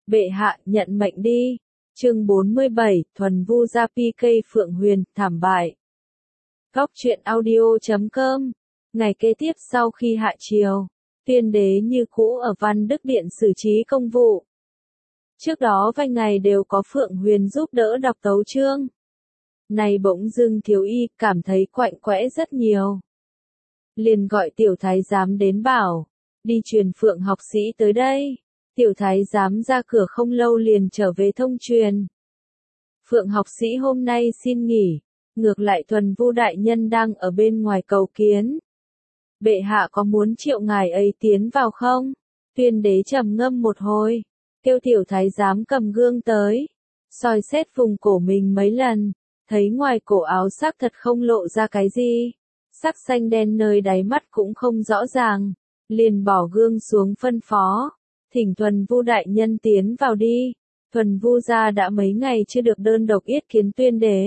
Bệ hạ nhận mệnh đi. Chương 47, Thuần Vu Gia PK Phượng Huyền, thảm bại. Góc truyện audio.com. Ngày kế tiếp sau khi hạ triều, Tuyên đế như cũ ở Văn Đức Điện xử trí công vụ. Trước đó vài ngày đều có Phượng Huyền giúp đỡ đọc tấu chương. Này bỗng dưng thiếu y cảm thấy quạnh quẽ rất nhiều. Liền gọi tiểu thái giám đến bảo, đi truyền Phượng học sĩ tới đây. Tiểu thái giám ra cửa không lâu liền trở về thông truyền. Phượng học sĩ hôm nay xin nghỉ, ngược lại Thuần Vu đại nhân đang ở bên ngoài cầu kiến. Bệ hạ có muốn triệu ngài ấy tiến vào không? Tuyên đế trầm ngâm một hồi, kêu tiểu thái giám cầm gương tới, soi xét vùng cổ mình mấy lần, thấy ngoài cổ áo xác thật không lộ ra cái gì, sắc xanh đen nơi đáy mắt cũng không rõ ràng, liền bỏ gương xuống phân phó, thỉnh Thuần Vu đại nhân tiến vào đi. Thuần Vu gia đã mấy ngày chưa được đơn độc yết kiến Tuyên đế.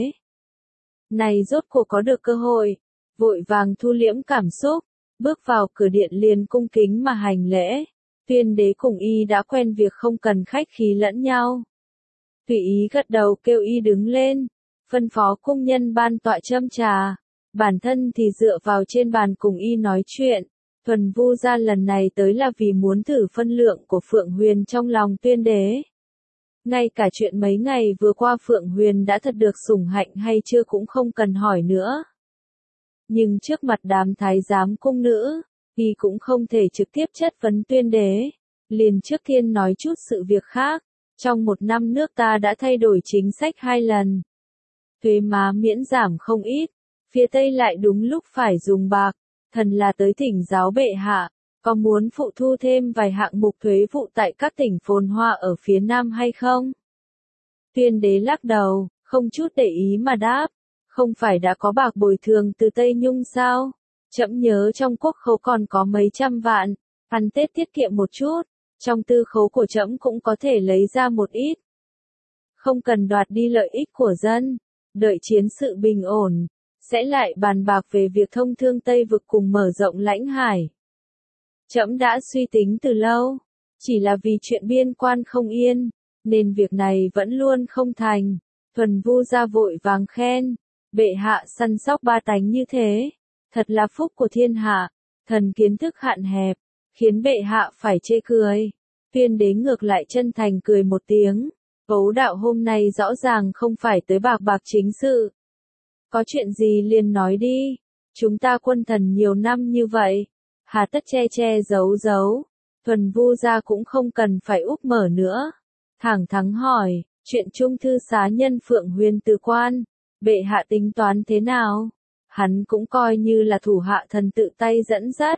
Này rốt cuộc có được cơ hội, vội vàng thu liễm cảm xúc, bước vào cửa điện liền cung kính mà hành lễ. Tuyên đế cùng y đã quen việc không cần khách khí lẫn nhau. Tùy ý gật đầu kêu y đứng lên, phân phó cung nhân ban tọa châm trà, bản thân thì dựa vào trên bàn cùng y nói chuyện. Thuần Vu gia lần này tới là vì muốn thử phân lượng của Phượng Huyền trong lòng Tuyên đế. Ngay cả chuyện mấy ngày vừa qua Phượng Huyền đã thật được sủng hạnh hay chưa cũng không cần hỏi nữa. Nhưng trước mặt đám thái giám cung nữ, y cũng không thể trực tiếp chất vấn Tuyên đế. Liền trước tiên nói chút sự việc khác. Trong một năm nước ta đã thay đổi chính sách 2 lần. Thuế má miễn giảm không ít, phía Tây lại đúng lúc phải dùng bạc. Thần là tới thỉnh giáo bệ hạ, có muốn phụ thu thêm vài hạng mục thuế vụ tại các tỉnh phồn hoa ở phía Nam hay không? Tuyên đế lắc đầu, không chút để ý mà đáp, không phải đã có bạc bồi thường từ Tây Nhung sao? Trẫm nhớ trong quốc khố còn có mấy trăm vạn, ăn Tết tiết kiệm một chút, trong tư khố của trẫm cũng có thể lấy ra một ít. Không cần đoạt đi lợi ích của dân, đợi chiến sự bình ổn, sẽ lại bàn bạc về việc thông thương Tây vực cùng mở rộng lãnh hải. Trẫm đã suy tính từ lâu, chỉ là vì chuyện biên quan không yên, nên việc này vẫn luôn không thành. Thuần Vu gia vội vàng khen, bệ hạ săn sóc ba tánh như thế, thật là phúc của thiên hạ, thần kiến thức hạn hẹp, khiến bệ hạ phải chê cười. Tuyên đế ngược lại chân thành cười một tiếng, Ấu đạo hôm nay rõ ràng không phải tới bạc bạc chính sự. Có chuyện gì liền nói đi, chúng ta quân thần nhiều năm như vậy, hà tất che che giấu giấu. Thuần Vu gia cũng không cần phải úp mở nữa, thẳng thắn hỏi, chuyện trung thư xá nhân Phượng Huyền từ quan, bệ hạ tính toán thế nào? Hắn cũng coi như là thủ hạ thần tự tay dẫn dắt.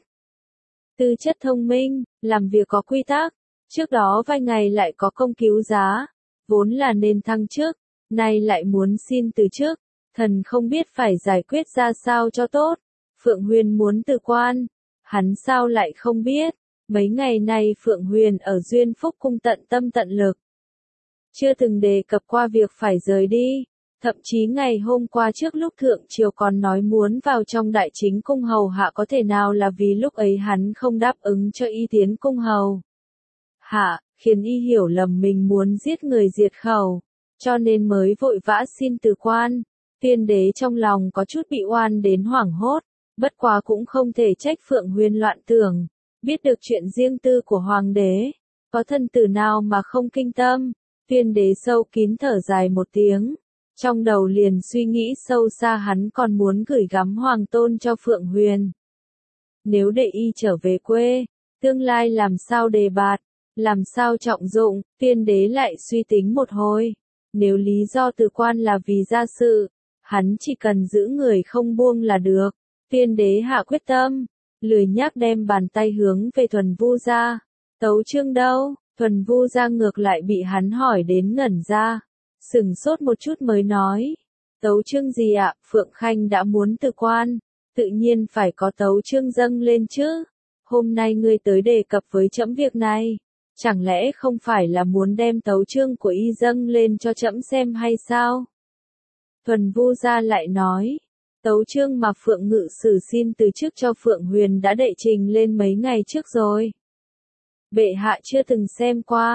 Tư chất thông minh, làm việc có quy tắc, trước đó vài ngày lại có công cứu giá, vốn là nên thăng chức, nay lại muốn xin từ chức, thần không biết phải giải quyết ra sao cho tốt. Phượng Huyền muốn từ quan, hắn sao lại không biết, mấy ngày nay Phượng Huyền ở Duyên Phúc cung tận tâm tận lực. Chưa từng đề cập qua việc phải rời đi, thậm chí ngày hôm qua trước lúc thượng triều còn nói muốn vào trong đại chính cung hầu hạ, có thể nào là vì lúc ấy hắn không đáp ứng cho y tiến cung hầu hạ, khiến y hiểu lầm mình muốn giết người diệt khẩu, cho nên mới vội vã xin từ quan. Tuyên đế trong lòng có chút bị oan đến hoảng hốt, bất quá cũng không thể trách Phượng Huyền loạn tưởng, biết được chuyện riêng tư của hoàng đế, có thân tử nào mà không kinh tâm. Tuyên đế sâu kín thở dài một tiếng, trong đầu liền suy nghĩ sâu xa, hắn còn muốn gửi gắm hoàng tôn cho Phượng Huyền. Nếu để y trở về quê, tương lai làm sao đề bạt, làm sao trọng dụng. Tuyên đế lại suy tính một hồi, nếu lý do từ quan là vì gia sự, hắn chỉ cần giữ người không buông là được. Tuyên đế hạ quyết tâm, lười nhác đem bàn tay hướng về Thuần Vu gia. Tấu chương đâu? Thuần Vu gia ngược lại bị hắn hỏi đến ngẩn ra, sửng sốt một chút mới nói, tấu chương gì ạ? Phượng Khanh đã muốn từ quan, tự nhiên phải có tấu chương dâng lên chứ. Hôm nay ngươi tới đề cập với trẫm việc này, chẳng lẽ không phải là muốn đem tấu chương của y dâng lên cho trẫm xem hay sao? Thuần Vu gia lại nói, tấu chương mà Phượng Ngự Sử xin từ chức cho Phượng Huyền đã đệ trình lên mấy ngày trước rồi. Bệ hạ chưa từng xem qua,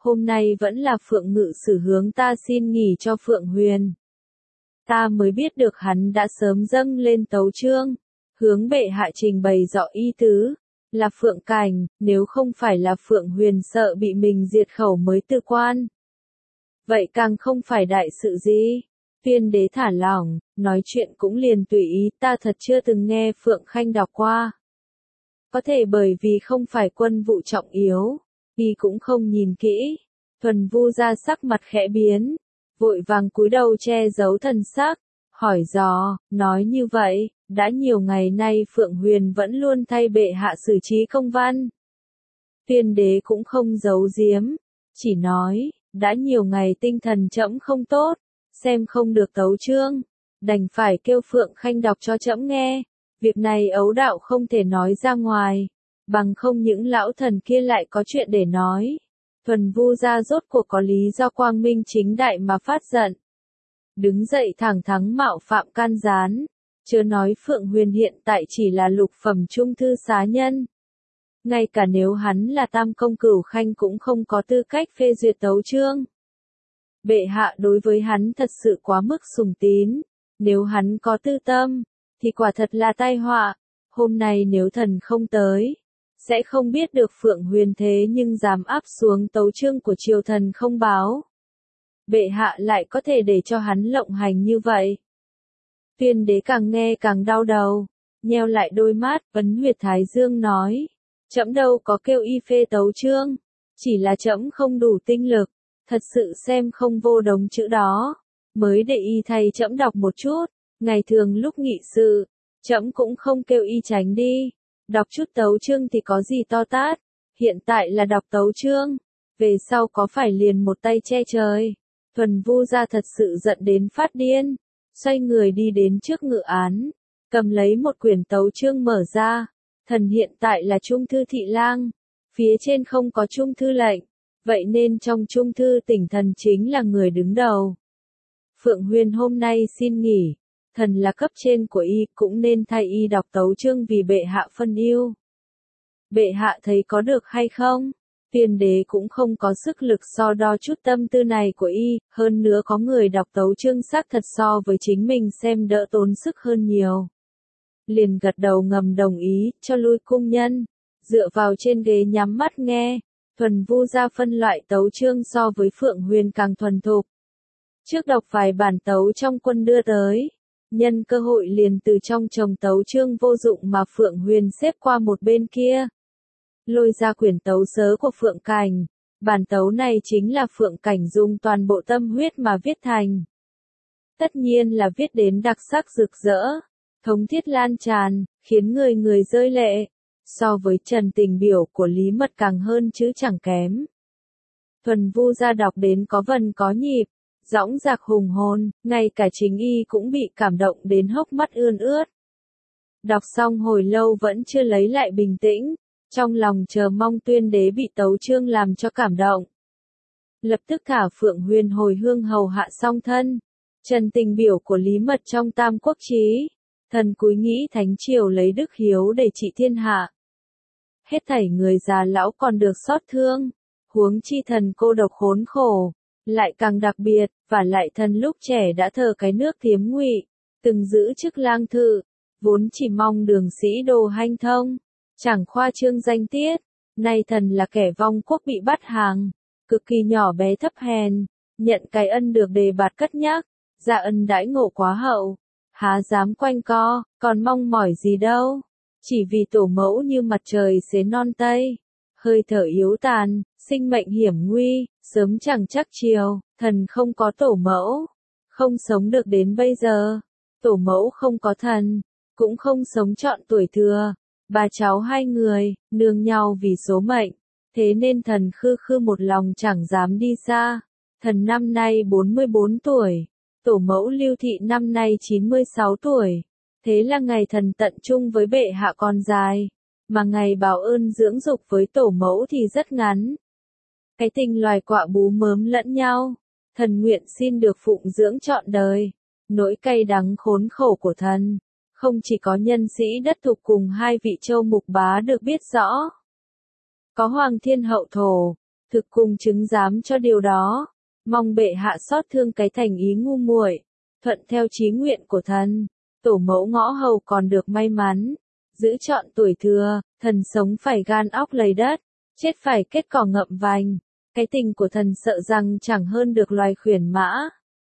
hôm nay vẫn là Phượng Ngự Sử hướng ta xin nghỉ cho Phượng Huyền. Ta mới biết được hắn đã sớm dâng lên tấu chương, hướng bệ hạ trình bày rõ ý tứ, là Phượng Cảnh, nếu không phải là Phượng Huyền sợ bị mình diệt khẩu mới từ quan. Vậy càng không phải đại sự gì. Tuyên đế thả lỏng, nói chuyện cũng liền tùy ý, ta thật chưa từng nghe Phượng Khanh đọc qua. Có thể bởi vì không phải quân vụ trọng yếu, y cũng không nhìn kỹ. Thuần Vu ra sắc mặt khẽ biến, vội vàng cúi đầu che giấu thần sắc, hỏi dò, nói như vậy, đã nhiều ngày nay Phượng Huyền vẫn luôn thay bệ hạ xử trí công văn. Tuyên đế cũng không giấu giếm, chỉ nói, đã nhiều ngày tinh thần trẫm không tốt, xem không được tấu chương, đành phải kêu Phượng Khanh đọc cho trẫm nghe. Việc này ấu đạo không thể nói ra ngoài, bằng không những lão thần kia lại có chuyện để nói. Thuần Vu gia rốt cuộc có lý do quang minh chính đại mà phát giận. Đứng dậy thẳng thắn mạo phạm can gián, chớ nói Phượng Huyền hiện tại chỉ là lục phẩm trung thư xá nhân. Ngay cả nếu hắn là tam công cửu khanh cũng không có tư cách phê duyệt tấu chương. Bệ hạ đối với hắn thật sự quá mức sùng tín, nếu hắn có tư tâm, thì quả thật là tai họa. Hôm nay nếu thần không tới, sẽ không biết được Phượng Huyền thế nhưng dám áp xuống tấu chương của triều thần không báo. Bệ hạ lại có thể để cho hắn lộng hành như vậy. Tuyên đế càng nghe càng đau đầu, nheo lại đôi mắt, ấn huyệt thái dương nói, trẫm đâu có kêu y phê tấu chương, chỉ là trẫm không đủ tinh lực, thật sự xem không vô đống chữ đó, mới để y thay trẫm đọc một chút. Ngày thường lúc nghị sự, trẫm cũng không kêu y tránh đi, đọc chút tấu chương thì có gì to tát, hiện tại là đọc tấu chương, về sau có phải liền một tay che trời. Thuần Vu gia thật sự giận đến phát điên, xoay người đi đến trước ngự án, cầm lấy một quyển tấu chương mở ra, thần hiện tại là trung thư thị lang, phía trên không có trung thư lệnh, vậy nên trong trung thư tỉnh thần chính là người đứng đầu. Phượng Huyền hôm nay xin nghỉ. Thần là cấp trên của y cũng nên thay y đọc tấu chương vì bệ hạ phân ưu. Bệ hạ thấy có được hay không? Tuyên đế cũng không có sức lực so đo chút tâm tư này của y, hơn nữa có người đọc tấu chương xác thật so với chính mình xem đỡ tốn sức hơn nhiều. Liền gật đầu ngầm đồng ý, cho lui cung nhân, dựa vào trên ghế nhắm mắt nghe. Thuần Vu gia phân loại tấu chương so với Phượng Huyền càng thuần thục. Trước đọc vài bản tấu trong quân đưa tới. Nhân cơ hội liền từ trong chồng tấu chương vô dụng mà Phượng Huyền xếp qua một bên kia. Lôi ra quyển tấu sớ của Phượng Cảnh. Bản tấu này chính là Phượng Cảnh dùng toàn bộ tâm huyết mà viết thành. Tất nhiên là viết đến đặc sắc rực rỡ, thống thiết lan tràn, khiến người người rơi lệ. So với trần tình biểu của Lý Mật càng hơn chứ chẳng kém. Thuần Vu gia đọc đến có vần có nhịp. Dõng dạc hùng hồn, ngay cả chính y cũng bị cảm động đến hốc mắt ươn ướt. Đọc xong hồi lâu vẫn chưa lấy lại bình tĩnh, trong lòng chờ mong tuyên đế bị tấu chương làm cho cảm động. Lập tức thả Phượng Huyền hồi hương hầu hạ song thân. Trần tình biểu của Lý Mật trong Tam Quốc Chí. Thần cúi nghĩ thánh triều lấy đức hiếu để trị thiên hạ. Hết thảy người già lão còn được xót thương, huống chi thần cô độc khốn khổ. Lại càng đặc biệt, và lại thần lúc trẻ đã thờ cái nước Thiếm Ngụy, từng giữ chức lang thư, vốn chỉ mong đường sĩ đồ hanh thông, chẳng khoa trương danh tiết, nay thần là kẻ vong quốc bị bắt hàng, cực kỳ nhỏ bé thấp hèn, nhận cái ân được đề bạt cất nhắc, dạ ân đãi ngộ quá hậu, há dám quanh co, còn mong mỏi gì đâu, chỉ vì tổ mẫu như mặt trời xế non tây, hơi thở yếu tàn, sinh mệnh hiểm nguy, sớm chẳng chắc chiều, thần không có tổ mẫu, không sống được đến bây giờ, tổ mẫu không có thần, cũng không sống trọn tuổi thừa, bà cháu hai người, nương nhau vì số mệnh, thế nên thần khư khư một lòng chẳng dám đi xa, thần năm nay 44 tuổi, tổ mẫu Lưu Thị năm nay 96 tuổi, thế là ngày thần tận chung với bệ hạ còn dài, mà ngày báo ơn dưỡng dục với tổ mẫu thì rất ngắn. Cái tình loài quạ bú mớm lẫn nhau, thần nguyện xin được phụng dưỡng trọn đời. Nỗi cay đắng khốn khổ của thần, không chỉ có nhân sĩ đất thục cùng hai vị châu mục bá được biết rõ. Có Hoàng Thiên Hậu Thổ, thực cùng chứng giám cho điều đó. Mong bệ hạ xót thương cái thành ý ngu muội, thuận theo chí nguyện của thần. Tổ mẫu Ngõ Hầu còn được may mắn, giữ trọn tuổi thưa, thần sống phải gan óc lầy đất, chết phải kết cỏ ngậm vành. Cái tình của thần sợ rằng chẳng hơn được loài khuyển mã.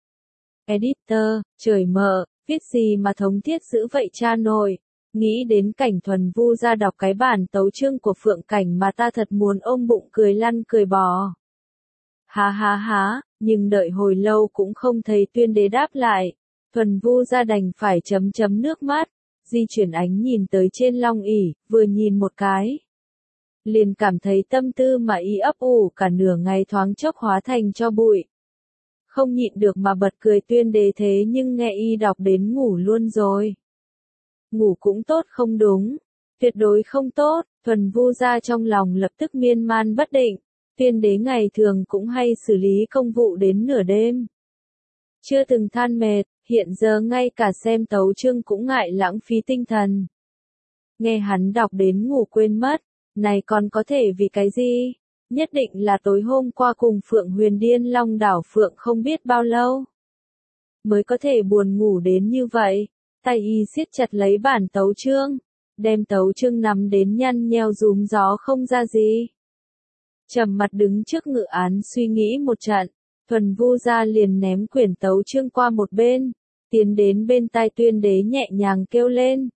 Editor, trời mợ, viết gì mà thống thiết dữ vậy cha nội. Nghĩ đến cảnh Thuần Vu ra đọc cái bản tấu chương của Phượng Cảnh mà ta thật muốn ôm bụng cười lăn cười bò. Ha ha ha, nhưng đợi hồi lâu cũng không thấy Tuyên Đế đáp lại. Thuần Vu ra đành phải chấm chấm nước mắt, di chuyển ánh nhìn tới trên long ỷ, vừa nhìn một cái. Liền cảm thấy tâm tư mà y ấp ủ cả nửa ngày thoáng chốc hóa thành cho bụi. Không nhịn được mà bật cười Tuyên Đế thế nhưng nghe y đọc đến ngủ luôn rồi. Ngủ cũng tốt không đúng, tuyệt đối không tốt, Thuần Vu ra trong lòng lập tức miên man bất định. Tuyên Đế ngày thường cũng hay xử lý công vụ đến nửa đêm. Chưa từng than mệt, hiện giờ ngay cả xem tấu chương cũng ngại lãng phí tinh thần. Nghe hắn đọc đến ngủ quên mất, này còn có thể vì cái gì? Nhất định là tối hôm qua cùng Phượng Huyền điên long đảo Phượng không biết bao lâu. Mới có thể buồn ngủ đến như vậy, tay y siết chặt lấy bản tấu chương, đem tấu chương nắm đến nhăn nheo rúm gió không ra gì. Trầm mặt đứng trước ngự án suy nghĩ một trận, Thuần Vu ra liền ném quyển tấu chương qua một bên, tiến đến bên tai Tuyên Đế nhẹ nhàng kêu lên,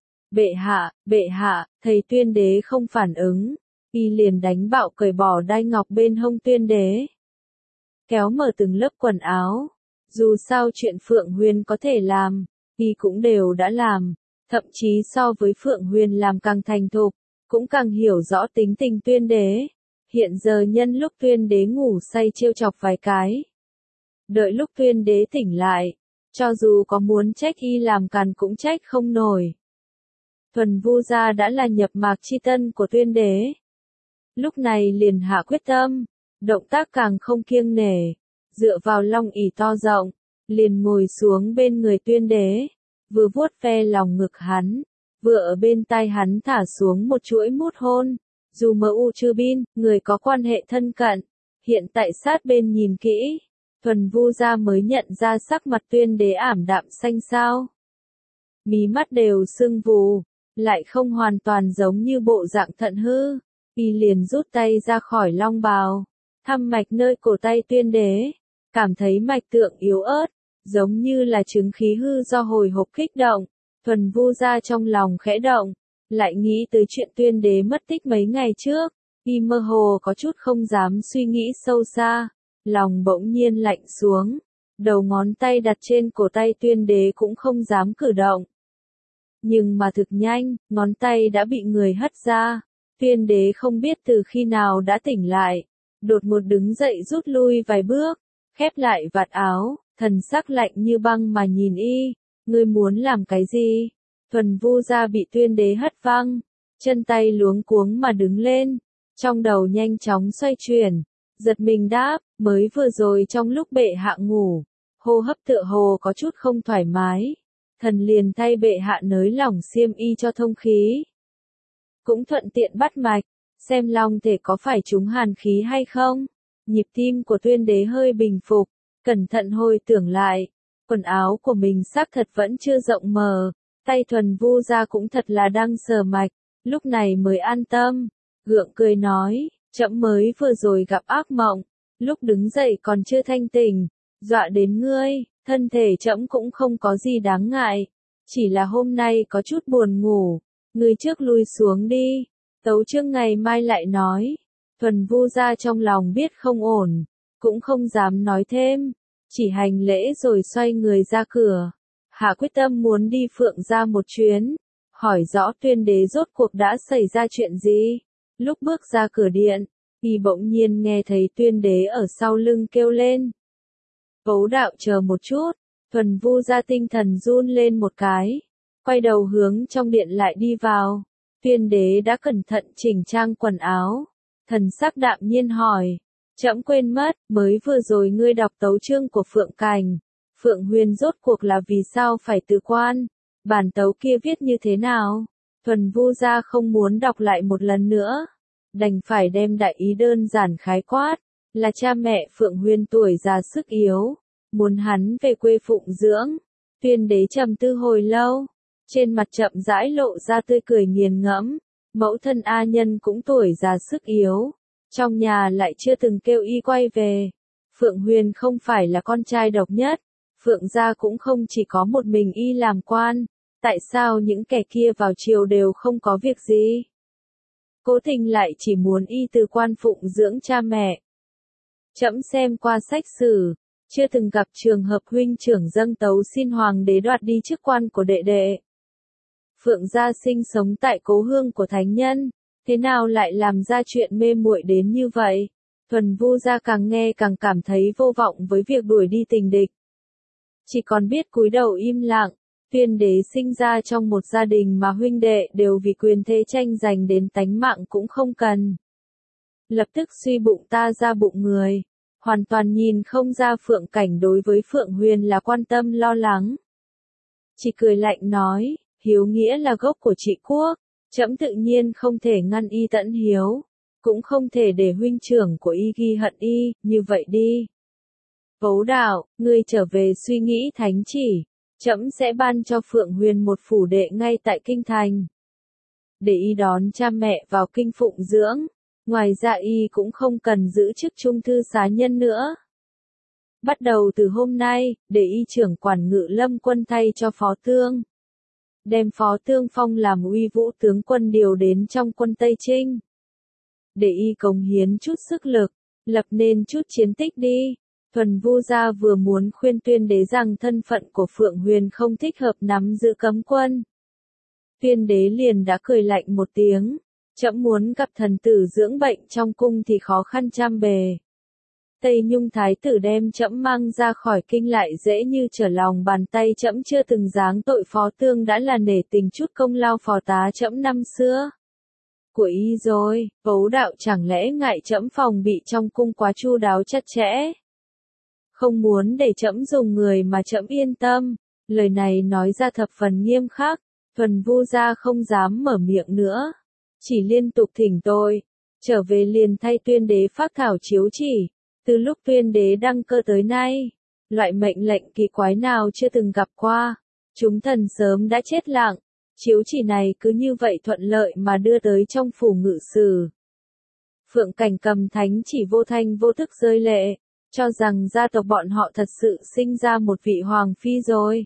bệ hạ, thấy Tuyên Đế không phản ứng, y liền đánh bạo cởi bỏ đai ngọc bên hông Tuyên Đế. Kéo mở từng lớp quần áo, dù sao chuyện Phượng Huyền có thể làm, y cũng đều đã làm, thậm chí so với Phượng Huyền làm càng thành thục, cũng càng hiểu rõ tính tình Tuyên Đế. Hiện giờ nhân lúc Tuyên Đế ngủ say trêu chọc vài cái. Đợi lúc Tuyên Đế tỉnh lại, cho dù có muốn trách y làm càn cũng trách không nổi. Thuần Vu gia đã là nhập mạc chi tân của Tuyên Đế. Lúc này liền hạ quyết tâm, động tác càng không kiêng nể, dựa vào long ỷ to rộng, liền ngồi xuống bên người Tuyên Đế, vừa vuốt ve lòng ngực hắn, vừa ở bên tai hắn thả xuống một chuỗi mút hôn. Dù M.U. Chư Bin, người có quan hệ thân cận, hiện tại sát bên nhìn kỹ, Thuần Vu gia mới nhận ra sắc mặt Tuyên Đế ảm đạm xanh xao. Mí mắt đều sưng vù, lại không hoàn toàn giống như bộ dạng thận hư, y liền rút tay ra khỏi long bào, thăm mạch nơi cổ tay Tuyên Đế, cảm thấy mạch tượng yếu ớt, giống như là chứng khí hư do hồi hộp kích động, Thuần Vu gia trong lòng khẽ động. Lại nghĩ tới chuyện Tuyên Đế mất tích mấy ngày trước, y mơ hồ có chút không dám suy nghĩ sâu xa, lòng bỗng nhiên lạnh xuống, đầu ngón tay đặt trên cổ tay Tuyên Đế cũng không dám cử động. Nhưng mà thực nhanh, ngón tay đã bị người hất ra, Tuyên Đế không biết từ khi nào đã tỉnh lại, đột ngột đứng dậy rút lui vài bước, khép lại vạt áo, thần sắc lạnh như băng mà nhìn y, ngươi muốn làm cái gì? Thuần Vu gia bị Tuyên Đế hất văng, chân tay luống cuống mà đứng lên, trong đầu nhanh chóng xoay chuyển, giật mình đáp, mới vừa rồi trong lúc bệ hạ ngủ, hô hấp tựa hồ có chút không thoải mái, thần liền thay bệ hạ nới lỏng xiêm y cho thông khí. Cũng thuận tiện bắt mạch, xem long thể có phải trúng hàn khí hay không. Nhịp tim của Tuyên Đế hơi bình phục, cẩn thận hồi tưởng lại, quần áo của mình xác thật vẫn chưa rộng mờ. Tay Thuần Vu gia cũng thật là đang sờ mạch, lúc này mới an tâm, gượng cười nói, trẫm mới vừa rồi gặp ác mộng, lúc đứng dậy còn chưa thanh tỉnh, dọa đến ngươi, thân thể trẫm cũng không có gì đáng ngại, chỉ là hôm nay có chút buồn ngủ, ngươi trước lui xuống đi, tấu chương ngày mai lại nói. Thuần Vu gia trong lòng biết không ổn, cũng không dám nói thêm, chỉ hành lễ rồi xoay người ra cửa. Hạ quyết tâm muốn đi Phượng gia một chuyến, hỏi rõ Tuyên Đế rốt cuộc đã xảy ra chuyện gì. Lúc bước ra cửa điện, y bỗng nhiên nghe thấy Tuyên Đế ở sau lưng kêu lên. Cấu đạo chờ một chút, Thuần Vu gia tinh thần run lên một cái, quay đầu hướng trong điện lại đi vào. Tuyên Đế đã cẩn thận chỉnh trang quần áo, thần sắc đạm nhiên hỏi, trẫm quên mất, mới vừa rồi ngươi đọc tấu chương của Phượng Cảnh. Phượng Huyền rốt cuộc là vì sao phải từ quan, bản tấu kia viết như thế nào? Thuần Vu gia không muốn đọc lại một lần nữa, đành phải đem đại ý đơn giản khái quát, là cha mẹ Phượng Huyên tuổi già sức yếu, muốn hắn về quê phụng dưỡng. Tuyên đế trầm tư hồi lâu, trên mặt chậm rãi lộ ra tươi cười nghiền ngẫm, mẫu thân A Nhân cũng tuổi già sức yếu, trong nhà lại chưa từng kêu y quay về. Phượng Huyên không phải là con trai độc nhất, Phượng gia cũng không chỉ có một mình y làm quan, tại sao những kẻ kia vào triều đều không có việc gì? Cố tình lại chỉ muốn y từ quan phụng dưỡng cha mẹ. Trẫm xem qua sách sử, chưa từng gặp trường hợp huynh trưởng dâng tấu xin hoàng đế đoạt đi chức quan của đệ đệ. Phượng gia sinh sống tại cố hương của thánh nhân, thế nào lại làm ra chuyện mê muội đến như vậy? Thuần Vu gia càng nghe càng cảm thấy vô vọng với việc đuổi đi tình địch. Chỉ còn biết cúi đầu im lặng. Tuyên đế sinh ra trong một gia đình mà huynh đệ đều vì quyền thế tranh giành đến tánh mạng cũng không cần. Lập tức suy bụng ta ra bụng người, hoàn toàn nhìn không ra Phượng Cảnh đối với Phượng Huyền là quan tâm lo lắng. Chỉ cười lạnh nói, hiếu nghĩa là gốc của trị quốc, trẫm tự nhiên không thể ngăn y tẫn hiếu, cũng không thể để huynh trưởng của y ghi hận y, như vậy đi. Vấu Đạo, ngươi trở về suy nghĩ thánh chỉ. Trẫm sẽ ban cho Phượng Huyền một phủ đệ ngay tại kinh thành, để y đón cha mẹ vào kinh phụng dưỡng, ngoài ra y cũng không cần giữ chức trung thư xá nhân nữa. Bắt đầu từ hôm nay, để y trưởng quản Ngự Lâm quân thay cho Phó Tương. Đem Phó Tương phong làm uy vũ tướng quân điều đến trong quân Tây Trinh. Để y cống hiến chút sức lực, lập nên chút chiến tích đi. Thuần Vu gia vừa muốn khuyên Tuyên đế rằng thân phận của Phượng Huyền không thích hợp nắm giữ cấm quân. Tuyên đế liền đã cười lạnh một tiếng, trẫm muốn gặp thần tử dưỡng bệnh trong cung thì khó khăn trăm bề. Tây Nhung thái tử đem trẫm mang ra khỏi kinh lại dễ như trở lòng bàn tay, trẫm chưa từng giáng tội Phó Tương đã là nể tình chút công lao phò tá trẫm năm xưa. Của y rồi, Vấu Đạo chẳng lẽ ngại trẫm phòng bị trong cung quá chu đáo chặt chẽ? Không muốn để trẫm dùng người mà trẫm yên tâm, lời này nói ra thập phần nghiêm khắc, Thuần Vu gia không dám mở miệng nữa, chỉ liên tục thỉnh tội, trở về liền thay Tuyên đế phác thảo chiếu chỉ. Từ lúc Tuyên đế đăng cơ tới nay, loại mệnh lệnh kỳ quái nào chưa từng gặp qua, chúng thần sớm đã chết lặng, chiếu chỉ này cứ như vậy thuận lợi mà đưa tới trong phủ ngự sử. Phượng Cảnh cầm thánh chỉ vô thanh vô thức rơi lệ, cho rằng gia tộc bọn họ thật sự sinh ra một vị hoàng phi rồi.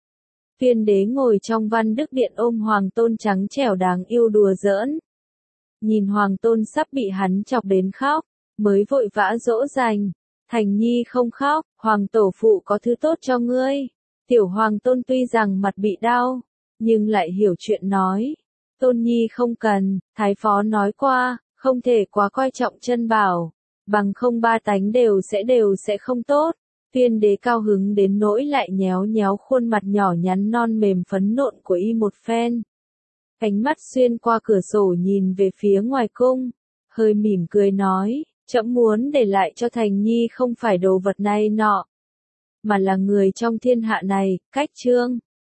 Tuyên đế ngồi trong Văn Đức Điện ôm Hoàng Tôn trắng trẻo đáng yêu đùa giỡn. Nhìn Hoàng Tôn sắp bị hắn chọc đến khóc, mới vội vã dỗ dành. Thành Nhi không khóc, Hoàng tổ phụ có thứ tốt cho ngươi. Tiểu Hoàng Tôn tuy rằng mặt bị đau, nhưng lại hiểu chuyện nói. Tôn Nhi không cần, Thái Phó nói qua, không thể quá coi trọng chân bảo. Bằng không ba tánh đều sẽ không tốt. Tuyên đế cao hứng đến nỗi lại nhéo nhéo khuôn mặt nhỏ nhắn non mềm phấn nộn của y một phen. Ánh mắt xuyên qua cửa sổ nhìn về phía ngoài cung, hơi mỉm cười nói, trẫm muốn để lại cho Thành Nhi không phải đồ vật này nọ, mà là người trong thiên hạ này, Cách Trương.